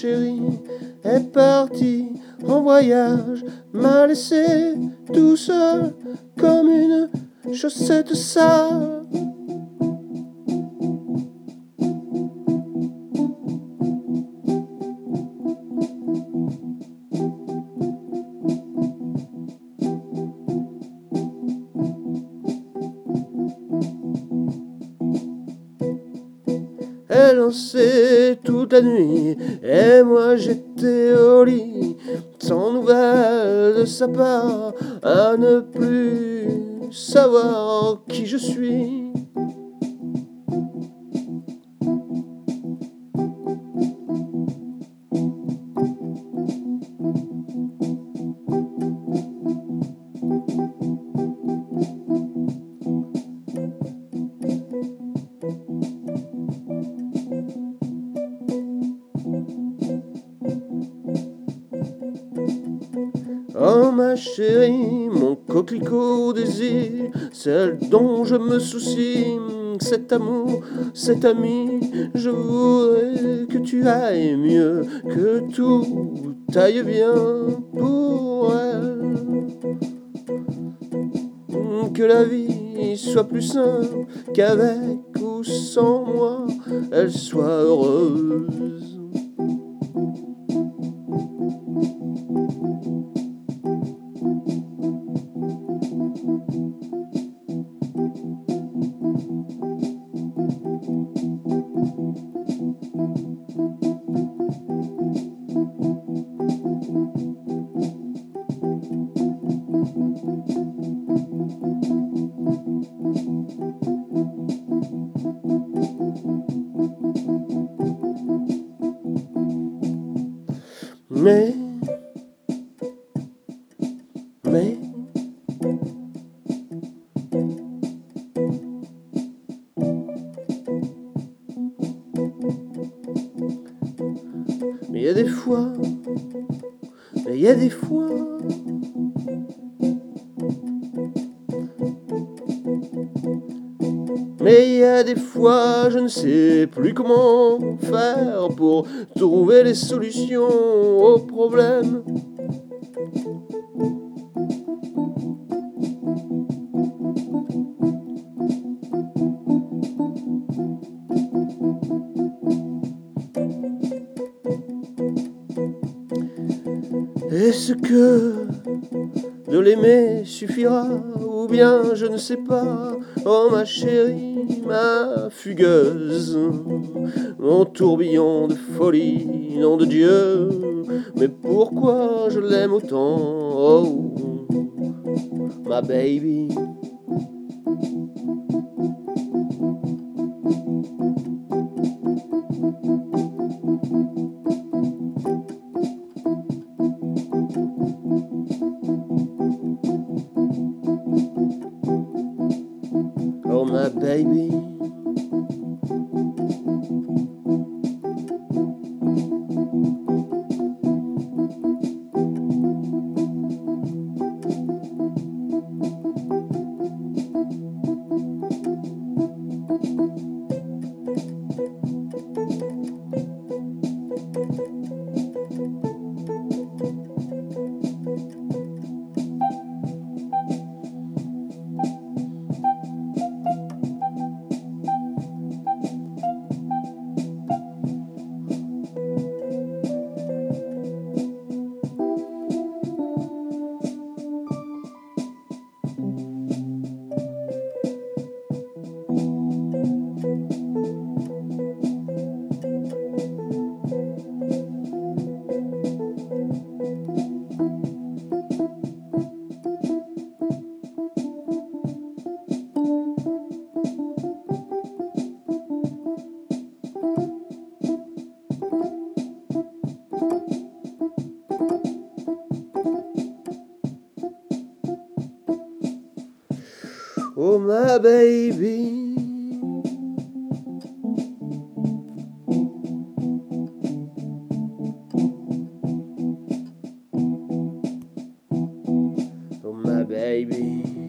chérie est partie en voyage, m'a laissé tout seul comme une chaussette sale. Elle dansait toute la nuit et moi j'étais au lit, sans nouvelles de sa part, à ne plus savoir qui je suis. Oh ma chérie, mon coquelicot désir, celle dont je me soucie, cet amour, cet ami, je voudrais que tu ailles mieux, que tout aille bien pour elle, que la vie soit plus simple, qu'avec ou sans moi, elle soit heureuse. Mais il y a des fois, mais il y a des fois, mais il y a des fois, je ne sais plus comment faire pour trouver les solutions aux problèmes. Est-ce que de l'aimer suffira, ou bien je ne sais pas, oh ma chérie, ma fugueuse, mon tourbillon de folie, nom de Dieu, mais pourquoi je l'aime autant, oh, ma baby. Oh my baby. Oh my baby. Oh my baby.